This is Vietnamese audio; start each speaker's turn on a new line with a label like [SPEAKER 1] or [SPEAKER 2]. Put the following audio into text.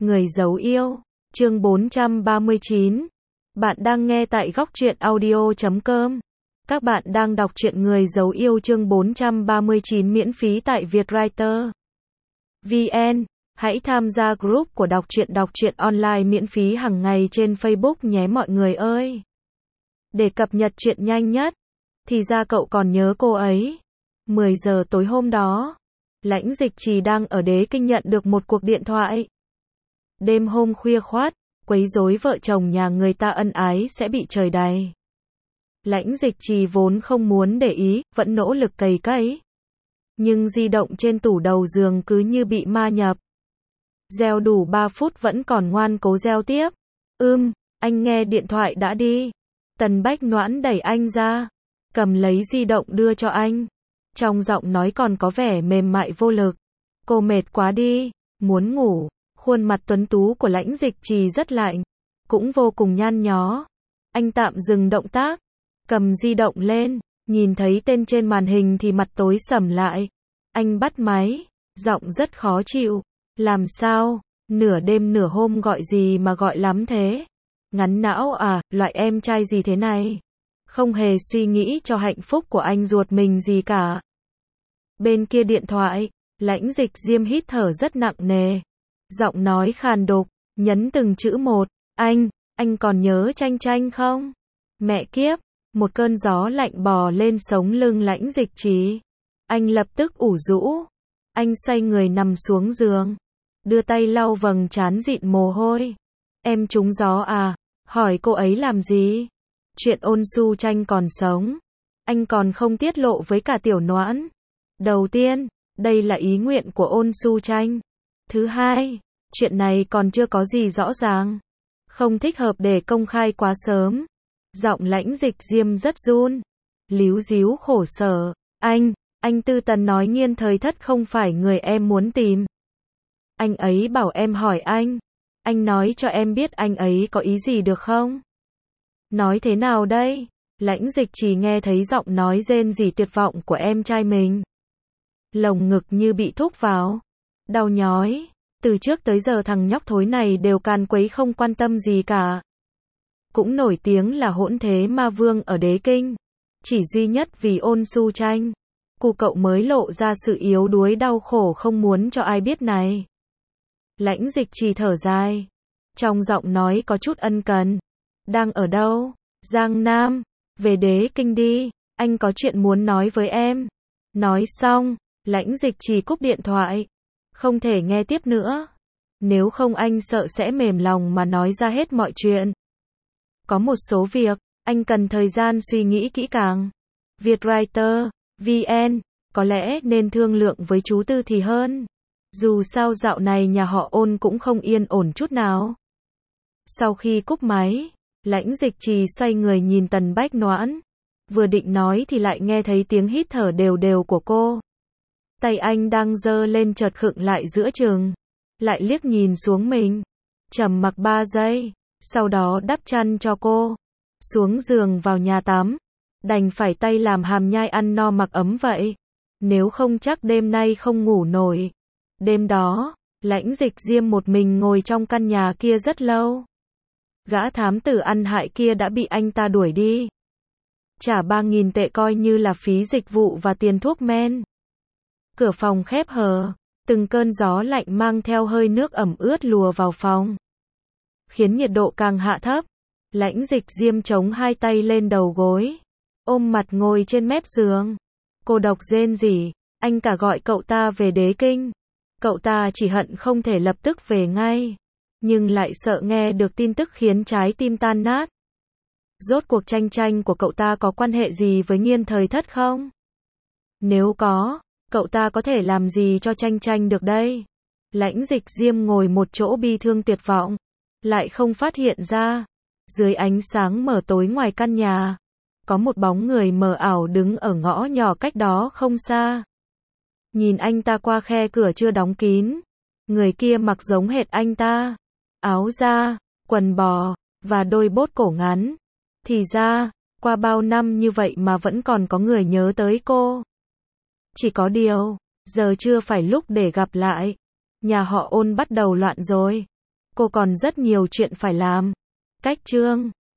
[SPEAKER 1] Người dấu yêu, chương 439. Bạn đang nghe tại góc truyện audio.com. Các bạn đang đọc truyện Người dấu yêu chương 439 miễn phí tại Vietwriter VN. Hãy tham gia group của đọc truyện online miễn phí hàng ngày trên Facebook nhé mọi người ơi. Để cập nhật chuyện nhanh nhất. Thì ra cậu còn nhớ cô ấy. 10 giờ tối hôm đó, Lãnh Dịch Trì đang ở Đế Kinh nhận được một cuộc điện thoại. Đêm hôm khuya khoắt, quấy rối vợ chồng nhà người ta ân ái sẽ bị trời đày. Lãnh Dịch Trì vốn không muốn để ý, vẫn nỗ lực cày cấy. Nhưng di động trên tủ đầu giường cứ như bị ma nhập. Reo đủ 3 phút vẫn còn ngoan cố reo tiếp. Anh nghe điện thoại đã đi. Tần Bách Noãn đẩy anh ra, cầm lấy di động đưa cho anh. Trong giọng nói còn có vẻ mềm mại vô lực. Cô mệt quá đi, muốn ngủ. Khuôn mặt tuấn tú của Lãnh Dịch Trì rất lạnh, cũng vô cùng nhăn nhó. Anh tạm dừng động tác, cầm di động lên, nhìn thấy tên trên màn hình thì mặt tối sầm lại. Anh bắt máy, giọng rất khó chịu. Làm sao? Nửa đêm nửa hôm gọi gì mà gọi lắm thế? Ngắn não à, loại em trai gì thế này? Không hề suy nghĩ cho hạnh phúc của anh ruột mình gì cả. Bên kia điện thoại, Lãnh Dịch Diêm hít thở rất nặng nề. Giọng nói khàn đục, nhấn từng chữ một. Anh còn nhớ Tranh Tranh không? Mẹ kiếp, một cơn gió lạnh bò lên sống lưng Lãnh Dịch Trì. Anh lập tức ủ rũ. Anh xoay người nằm xuống giường, đưa tay lau vầng trán dịn mồ hôi. Em trúng gió à? Hỏi cô ấy làm gì? Chuyện Ôn Su Tranh còn sống, anh còn không tiết lộ với cả Tiểu Noãn. Đầu tiên, đây là ý nguyện của Ôn Su Tranh. Thứ hai, chuyện này còn chưa có gì rõ ràng, không thích hợp để công khai quá sớm. Giọng Lãnh Dịch Diêm rất run, líu díu khổ sở. Anh Tư Tần nói Nghiên Thời Thất không phải người em muốn tìm. Anh ấy bảo em hỏi anh nói cho em biết anh ấy có ý gì được không? Nói thế nào đây? Lãnh Dịch Trì nghe thấy giọng nói rên rỉ tuyệt vọng của em trai mình. Lồng ngực như bị thúc vào, đau nhói. Từ trước tới giờ thằng nhóc thối này đều càn quấy không quan tâm gì cả. Cũng nổi tiếng là hỗn thế ma vương ở Đế Kinh. Chỉ duy nhất vì Ôn Su Tranh, cô cậu mới lộ ra sự yếu đuối đau khổ không muốn cho ai biết này. Lãnh Dịch Trì thở dài, trong giọng nói có chút ân cần. Đang ở đâu? Giang Nam. Về Đế Kinh đi, anh có chuyện muốn nói với em. Nói xong, Lãnh Dịch Trì cúp điện thoại. Không thể nghe tiếp nữa. Nếu không anh sợ sẽ mềm lòng mà nói ra hết mọi chuyện. Có một số việc, anh cần thời gian suy nghĩ kỹ càng. Vietwriter VN, có lẽ nên thương lượng với chú Tư thì hơn. Dù sao dạo này nhà họ Ôn cũng không yên ổn chút nào. Sau khi cúp máy, Lãnh Dịch Trì xoay người nhìn Tần Bách Noãn. Vừa định nói thì lại nghe thấy tiếng hít thở đều đều của cô. Tay anh đang giơ lên chợt khựng lại giữa chừng. Lại liếc nhìn xuống mình. Trầm mặc 3 giây. Sau đó đắp chăn cho cô. Xuống giường vào nhà tắm. Đành phải tay làm hàm nhai ăn no mặc ấm vậy. Nếu không chắc đêm nay không ngủ nổi. Đêm đó, Lãnh Dịch Diêm một mình ngồi trong căn nhà kia rất lâu. Gã thám tử ăn hại kia đã bị anh ta đuổi đi. Trả 3.000 tệ coi như là phí dịch vụ và tiền thuốc men. Cửa phòng khép hờ, từng cơn gió lạnh mang theo hơi nước ẩm ướt lùa vào phòng, khiến nhiệt độ càng hạ thấp. Lãnh Dịch Diêm chống hai tay lên đầu gối, ôm mặt ngồi trên mép giường. Cô độc rên rỉ, anh cả gọi cậu ta về Đế Kinh. Cậu ta chỉ hận không thể lập tức về ngay, nhưng lại sợ nghe được tin tức khiến trái tim tan nát. Rốt cuộc Tranh Tranh của cậu ta có quan hệ gì với Nghiên Thời Thất không? Nếu có, cậu ta có thể làm gì cho Tranh Tranh được đây? Lãnh Dịch Diêm ngồi một chỗ bi thương tuyệt vọng, lại không phát hiện ra, dưới ánh sáng mờ tối ngoài căn nhà, có một bóng người mờ ảo đứng ở ngõ nhỏ cách đó không xa. Nhìn anh ta qua khe cửa chưa đóng kín, người kia mặc giống hệt anh ta, áo da, quần bò, và đôi bốt cổ ngắn. Thì ra, qua bao năm như vậy mà vẫn còn có người nhớ tới cô. Chỉ có điều, giờ chưa phải lúc để gặp lại. Nhà họ Ôn bắt đầu loạn rồi. Cô còn rất nhiều chuyện phải làm. Cách chương